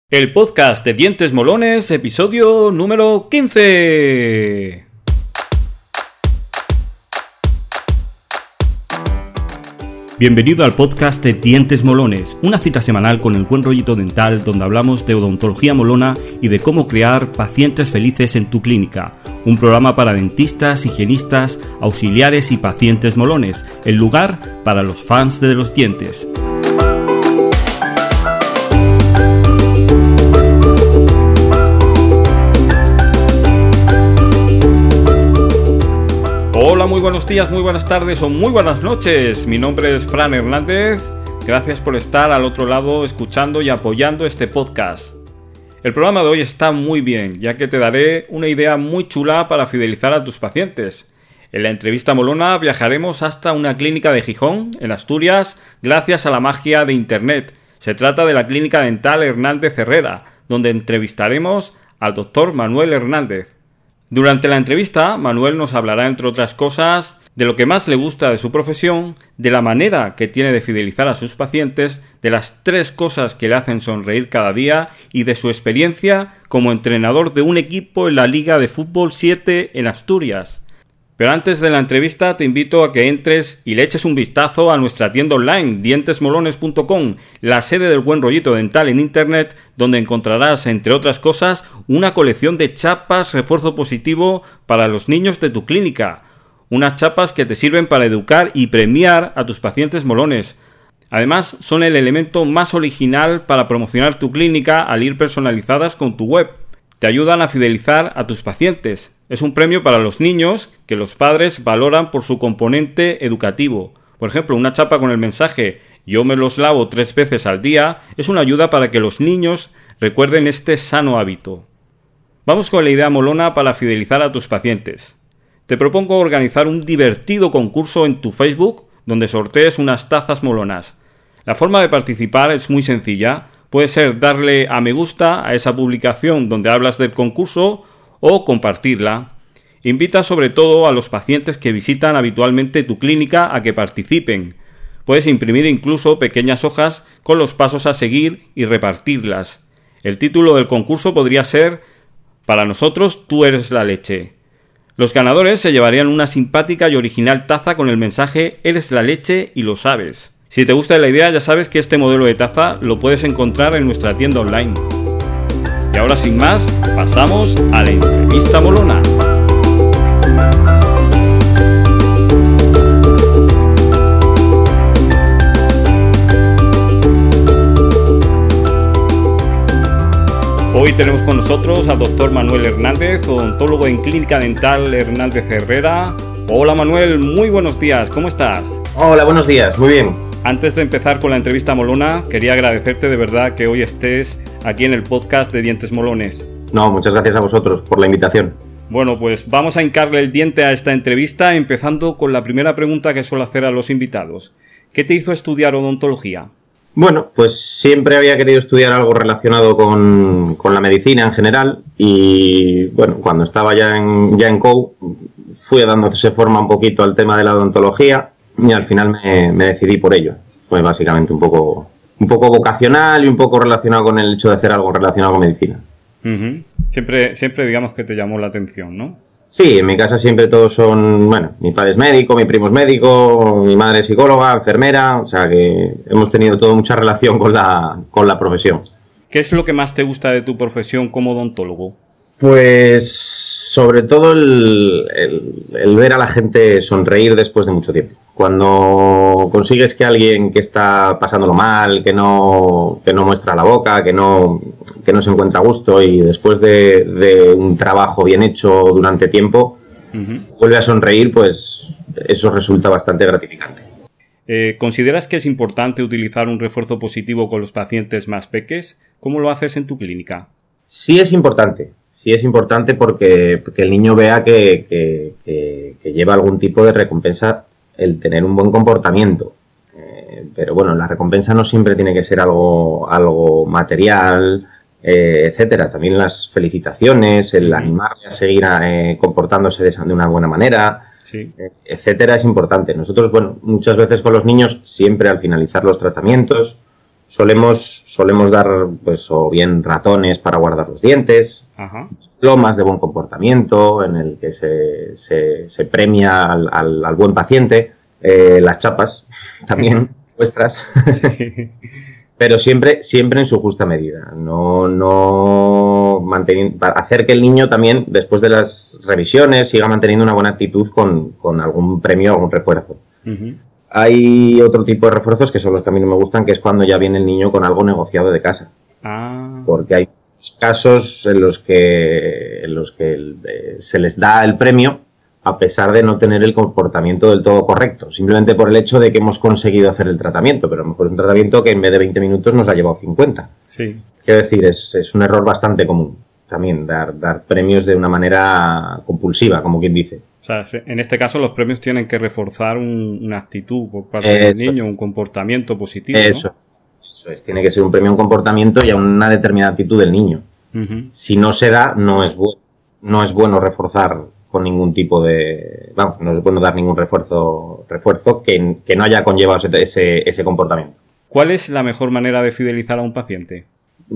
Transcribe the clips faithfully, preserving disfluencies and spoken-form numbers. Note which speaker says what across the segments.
Speaker 1: El podcast de Dientes Molones, episodio número quince. Bienvenido al podcast de Dientes Molones, una cita semanal con el buen rollito dental donde hablamos de odontología molona y de cómo crear pacientes felices en tu clínica. Un programa para dentistas, higienistas, auxiliares y pacientes molones, el lugar para los fans de los dientes. Hola, muy buenos días, muy buenas tardes o muy buenas noches. Mi nombre es Fran Hernández. Gracias por estar al otro lado escuchando y apoyando este podcast. El programa de hoy está muy bien, ya que te daré una idea muy chula para fidelizar a tus pacientes. En la entrevista molona viajaremos hasta una clínica de Gijón, en Asturias, gracias a la magia de Internet. Se trata de la Clínica Dental Hernández Herrera, donde entrevistaremos al doctor Manuel Hernández. Durante la entrevista, Manuel nos hablará, entre otras cosas, de lo que más le gusta de su profesión, de la manera que tiene de fidelizar a sus pacientes, de las tres cosas que le hacen sonreír cada día y de su experiencia como entrenador de un equipo en la Liga de Fútbol siete en Asturias. Pero antes de la entrevista te invito a que entres y le eches un vistazo a nuestra tienda online, dientes molones punto com, la sede del buen rollito dental en internet, donde encontrarás, entre otras cosas, una colección de chapas refuerzo positivo para los niños de tu clínica. Unas chapas que te sirven para educar y premiar a tus pacientes molones. Además, son el elemento más original para promocionar tu clínica al ir personalizadas con tu web. Te ayudan a fidelizar a tus pacientes. Es un premio para los niños que los padres valoran por su componente educativo. Por ejemplo, una chapa con el mensaje "Yo me los lavo tres veces al día" es una ayuda para que los niños recuerden este sano hábito. Vamos con la idea molona para fidelizar a tus pacientes. Te propongo organizar un divertido concurso en tu Facebook donde sortees unas tazas molonas. La forma de participar es muy sencilla. Puede ser darle a me gusta a esa publicación donde hablas del concurso o compartirla. Invita sobre todo a los pacientes que visitan habitualmente tu clínica a que participen. Puedes imprimir incluso pequeñas hojas con los pasos a seguir y repartirlas. El título del concurso podría ser "Para nosotros tú eres la leche". Los ganadores se llevarían una simpática y original taza con el mensaje "Eres la leche y lo sabes". Si te gusta la idea, ya sabes que este modelo de taza lo puedes encontrar en nuestra tienda online. Y ahora, sin más, pasamos a la entrevista molona. Hoy tenemos con nosotros al doctor Manuel Hernández, odontólogo en Clínica Dental Hernández Herrera. Hola Manuel, muy buenos días, ¿cómo estás?
Speaker 2: Hola, buenos días, muy bien.
Speaker 1: Antes de empezar con la entrevista molona, quería agradecerte de verdad que hoy estés aquí en el podcast de Dientes Molones.
Speaker 2: No, muchas gracias a vosotros por la invitación.
Speaker 1: Bueno, pues vamos a hincarle el diente a esta entrevista, empezando con la primera pregunta que suelo hacer a los invitados. ¿Qué te hizo estudiar odontología?
Speaker 2: Bueno, pues siempre había querido estudiar algo relacionado con, con la medicina en general y, bueno, cuando estaba ya en, ya en C O U fui dándose forma un poquito al tema de la odontología y al final me, me decidí por ello. Fue básicamente un poco, un poco vocacional y un poco relacionado con el hecho de hacer algo relacionado con medicina.
Speaker 1: Uh-huh. Siempre, siempre digamos que te llamó la atención, ¿no?
Speaker 2: Sí, en mi casa siempre todos son, bueno, mi padre es médico, mi primo es médico, mi madre es psicóloga, enfermera, o sea que hemos tenido toda mucha relación con la, con la profesión.
Speaker 1: ¿Qué es lo que más te gusta de tu profesión como odontólogo?
Speaker 2: Pues sobre todo el, el, el ver a la gente sonreír después de mucho tiempo. Cuando consigues que alguien que está pasándolo mal, que no, que no muestra la boca, que no, que no se encuentra a gusto y después de, de un trabajo bien hecho durante tiempo, uh-huh. vuelve a sonreír, pues eso resulta bastante gratificante.
Speaker 1: Eh, ¿Consideras que es importante utilizar un refuerzo positivo con los pacientes más peques? ¿Cómo lo haces en tu clínica?
Speaker 2: Sí es importante. Sí es importante porque, porque el niño vea que, que, que, que lleva algún tipo de recompensa el tener un buen comportamiento. Eh, pero bueno, la recompensa no siempre tiene que ser algo, algo material, eh, etcétera. También las felicitaciones, el animarle a seguir eh, comportándose de, de una buena manera, sí. eh, etcétera, es importante. Nosotros, bueno, muchas veces con los niños, siempre al finalizar los tratamientos, solemos, solemos dar, pues, o bien ratones para guardar los dientes,
Speaker 1: Ajá.
Speaker 2: diplomas de buen comportamiento en el que se, se, se premia al, al, al buen paciente, eh, las chapas también vuestras,
Speaker 1: Sí.
Speaker 2: pero siempre, siempre en su justa medida. No, no manteniendo, para hacer que el niño también, después de las revisiones, siga manteniendo una buena actitud con, con algún premio o algún refuerzo.
Speaker 1: Uh-huh.
Speaker 2: Hay otro tipo de refuerzos que son los que a mí no me gustan, que es cuando ya viene el niño con algo negociado de casa.
Speaker 1: Ah.
Speaker 2: Porque hay casos en los que, en los que eh, se les da el premio a pesar de no tener el comportamiento del todo correcto, simplemente por el hecho de que hemos conseguido hacer el tratamiento, pero a lo mejor es un tratamiento que en vez de veinte minutos nos ha llevado cincuenta.
Speaker 1: Sí.
Speaker 2: Quiero decir, es, es un error bastante común también, dar, dar premios de una manera compulsiva, como quien dice.
Speaker 1: O sea, en este caso los premios tienen que reforzar un, una actitud por parte
Speaker 2: Eso
Speaker 1: del niño,
Speaker 2: es.
Speaker 1: un comportamiento positivo,
Speaker 2: Eso
Speaker 1: ¿no?
Speaker 2: es, eso es, tiene que ser un premio a un comportamiento y a una determinada actitud del niño.
Speaker 1: Uh-huh.
Speaker 2: Si no se da, no es bueno. No es bueno reforzar con ningún tipo de... Vamos, no es bueno dar ningún refuerzo refuerzo que, que no haya conllevado ese, ese, ese comportamiento.
Speaker 1: ¿Cuál es la mejor manera de fidelizar a un paciente?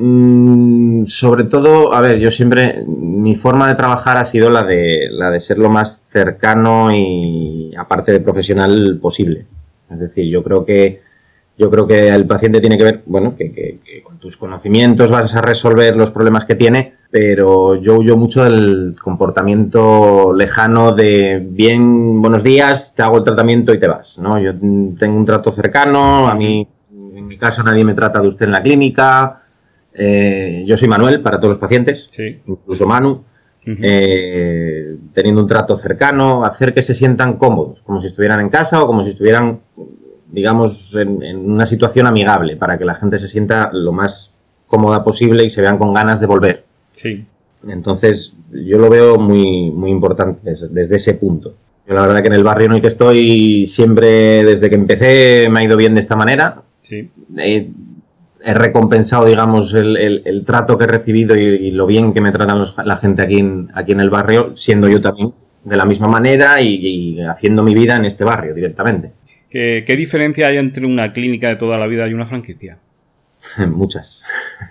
Speaker 2: Mm, sobre todo, a ver, yo siempre... Mi forma de trabajar ha sido la de, la de ser lo más cercano y, aparte de profesional, posible. Es decir, yo creo que Yo creo que el paciente tiene que ver, bueno, que, que, que con tus conocimientos vas a resolver los problemas que tiene, pero yo huyo mucho del comportamiento lejano de bien, buenos días, te hago el tratamiento y te vas, ¿no? Yo tengo un trato cercano, a mí, en mi caso, nadie me trata de usted en la clínica, eh, yo soy Manuel para todos los pacientes,
Speaker 1: Sí.
Speaker 2: incluso Manu,
Speaker 1: Uh-huh.
Speaker 2: eh, teniendo un trato cercano, hacer que se sientan cómodos, como si estuvieran en casa o como si estuvieran, digamos, en, en una situación amigable, para que la gente se sienta lo más cómoda posible y se vean con ganas de volver.
Speaker 1: Sí.
Speaker 2: Entonces, yo lo veo muy, muy importante desde, desde ese punto. Yo la verdad que en el barrio en el que estoy, siempre desde que empecé me ha ido bien de esta manera.
Speaker 1: Sí.
Speaker 2: He, he recompensado, digamos, el, el, el trato que he recibido y, y lo bien que me tratan los, la gente aquí en, aquí en el barrio, siendo yo también de la misma manera y, y haciendo mi vida en este barrio directamente.
Speaker 1: ¿Qué, ¿Qué diferencia hay entre una clínica de toda la vida y una franquicia?
Speaker 2: Muchas.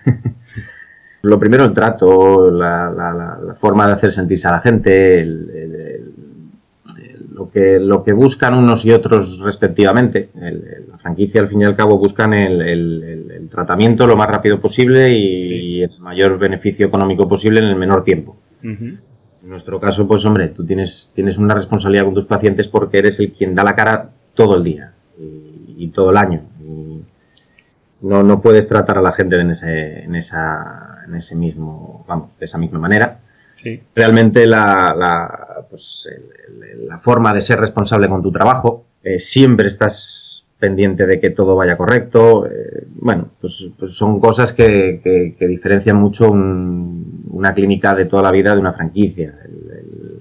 Speaker 2: Lo primero, el trato, la, la, la, la forma de hacer sentirse a la gente, el, el, el, el, lo, que, lo que buscan unos y otros respectivamente. El, el, la franquicia, al fin y al cabo, buscan el, el, el, el tratamiento lo más rápido posible y, y el mayor beneficio económico posible en el menor tiempo.
Speaker 1: Uh-huh.
Speaker 2: En nuestro caso, pues hombre, tú tienes, tienes una responsabilidad con tus pacientes porque eres el quien da la cara todo el día y, y todo el año. Y no, no puedes tratar a la gente en ese, en esa, en ese mismo, vamos, de esa misma manera.
Speaker 1: Sí.
Speaker 2: Realmente la, la, pues, el, el, la forma de ser responsable con tu trabajo, eh, siempre estás pendiente de que todo vaya correcto. Eh, bueno, pues, pues son cosas que, que, que diferencian mucho un, una clínica de toda la vida de una franquicia. El, el,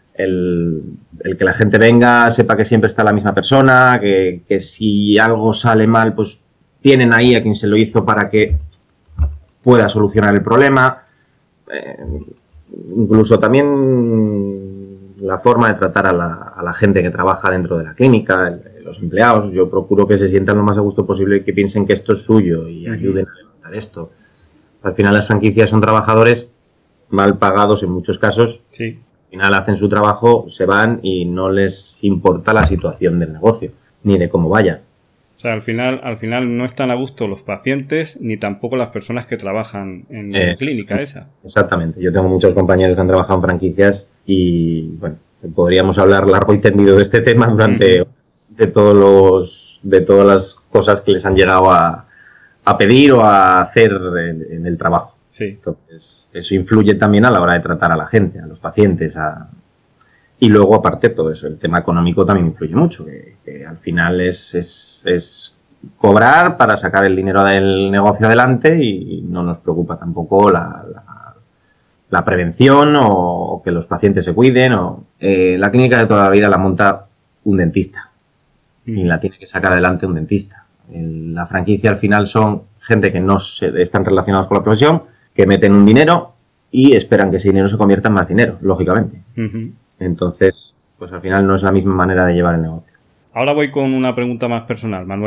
Speaker 2: el, el que la gente venga, sepa que siempre está la misma persona, que, que si algo sale mal, pues tienen ahí a quien se lo hizo para que pueda solucionar el problema. Eh, incluso también la forma de tratar a la, a la gente que trabaja dentro de la clínica, el, los empleados. Yo procuro que se sientan lo más a gusto posible y que piensen que esto es suyo y ayuden a levantar esto. Al final las franquicias son trabajadores mal pagados en muchos casos.
Speaker 1: Sí.
Speaker 2: Al final hacen su trabajo, se van y no les importa la situación del negocio, ni de cómo vaya.
Speaker 1: O sea, al final, al final no están a gusto los pacientes ni tampoco las personas que trabajan en la
Speaker 2: Es,
Speaker 1: clínica esa.
Speaker 2: Exactamente. Yo tengo muchos compañeros que han trabajado en franquicias y, bueno, podríamos hablar largo y tendido de este tema durante uh-huh. de todos los de todas las cosas que les han llegado a, a pedir o a hacer en, en el trabajo.
Speaker 1: Sí.
Speaker 2: Entonces, eso influye también a la hora de tratar a la gente, a los pacientes, a... y luego, aparte de todo eso, el tema económico también influye mucho, que, que al final es, es, es cobrar para sacar el dinero del negocio adelante y no nos preocupa tampoco la, la, la prevención o que los pacientes se cuiden. O, eh, la clínica de toda la vida la monta un dentista y la tiene que sacar adelante un dentista. El, la franquicia al final son gente que no se, están relacionados con la profesión, que meten un dinero y esperan que ese dinero se convierta en más dinero, lógicamente.
Speaker 1: Uh-huh.
Speaker 2: Entonces, pues al final no es la misma manera de llevar el negocio.
Speaker 1: Ahora voy con una pregunta más personal, Manuel.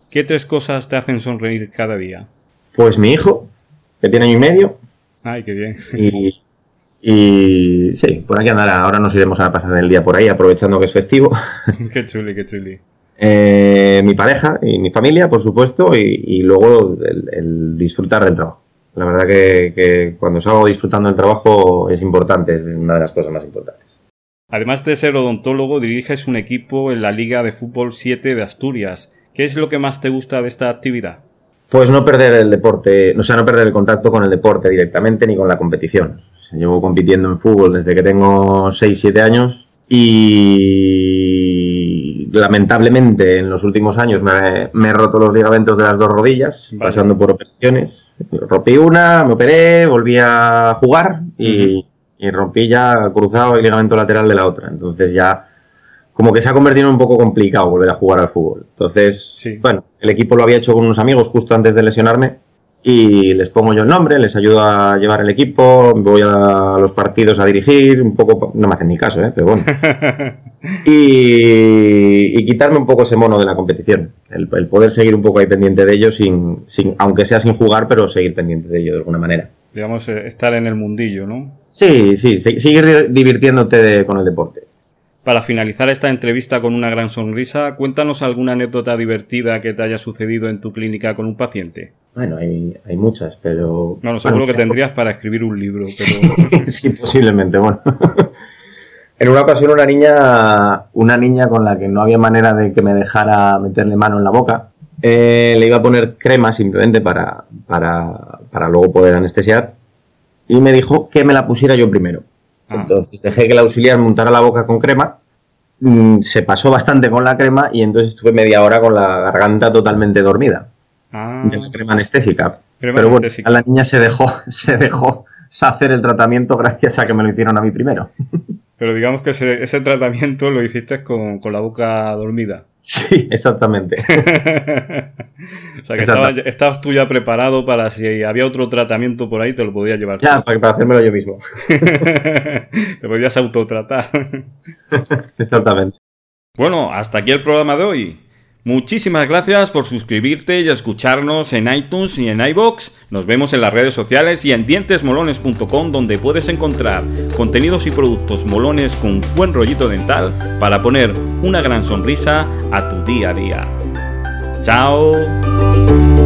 Speaker 1: ¿Qué tres cosas te hacen sonreír cada día?
Speaker 2: Pues mi hijo, que tiene año y medio.
Speaker 1: Ay, qué bien.
Speaker 2: Y, y sí, por aquí andará. Ahora nos iremos a pasar el día por ahí, aprovechando que es festivo.
Speaker 1: Qué chuli, qué chuli.
Speaker 2: Eh, mi pareja y mi familia, por supuesto, y, y luego el, el disfrutar del trabajo. La verdad que, que cuando salgo disfrutando del trabajo es importante, es una de las cosas más importantes.
Speaker 1: Además de ser odontólogo, diriges un equipo en la Liga de Fútbol siete de Asturias. ¿Qué es lo que más te gusta de esta actividad?
Speaker 2: Pues no perder el deporte, o sea, no perder el contacto con el deporte directamente ni con la competición. O sea, llevo compitiendo en fútbol desde que tengo seis siete años y lamentablemente en los últimos años me, me he roto los ligamentos de las dos rodillas, vale. Pasando por operaciones. Rompí una, me operé, volví a jugar y, uh-huh. y rompí ya cruzado el ligamento lateral de la otra. Entonces ya como que se ha convertido en un poco complicado volver a jugar al fútbol. Entonces, sí. bueno, el equipo lo había hecho con unos amigos justo antes de lesionarme y les pongo yo el nombre, les ayudo a llevar el equipo, voy a los partidos a dirigir, un poco, no me hacen ni caso, ¿eh? Pero bueno. y, y quitarme un poco ese mono de la competición, el, el poder seguir un poco ahí pendiente de ello, sin, sin, aunque sea sin jugar, pero seguir pendiente de ello de alguna manera.
Speaker 1: Digamos, estar en el mundillo, ¿no?
Speaker 2: Sí, sí, seguir divirtiéndote de, con el deporte.
Speaker 1: Para finalizar esta entrevista con una gran sonrisa, cuéntanos alguna anécdota divertida que te haya sucedido en tu clínica con un paciente.
Speaker 2: Bueno, hay, hay muchas, pero...
Speaker 1: No, no, seguro bueno, que tendrías para escribir un libro, pero...
Speaker 2: Sí, sí, posiblemente, bueno. En una ocasión una niña, una niña con la que no había manera de que me dejara meterle mano en la boca, eh, le iba a poner crema simplemente para, para, para luego poder anestesiar, y me dijo que me la pusiera yo primero. Ah. Entonces dejé que el auxiliar montara la boca con crema, mmm, se pasó bastante con la crema y entonces estuve media hora con la garganta totalmente dormida. Ah. De la crema anestésica. Crema Pero bueno, anestésica. A la niña se dejó, se dejó hacer el tratamiento gracias a que me lo hicieron a mí primero.
Speaker 1: Pero digamos que ese, ese tratamiento lo hiciste con, con la boca dormida.
Speaker 2: Sí, exactamente.
Speaker 1: O sea que estabas, estabas tú ya preparado para si había otro tratamiento por ahí, te lo podías llevar.
Speaker 2: Ya, para, para hacérmelo yo mismo.
Speaker 1: Te podías autotratar.
Speaker 2: Exactamente.
Speaker 1: Bueno, hasta aquí el programa de hoy. Muchísimas gracias por suscribirte y escucharnos en iTunes y en iVoox. Nos vemos en las redes sociales y en dientes molones punto com, donde puedes encontrar contenidos y productos molones con buen rollito dental para poner una gran sonrisa a tu día a día. ¡Chao!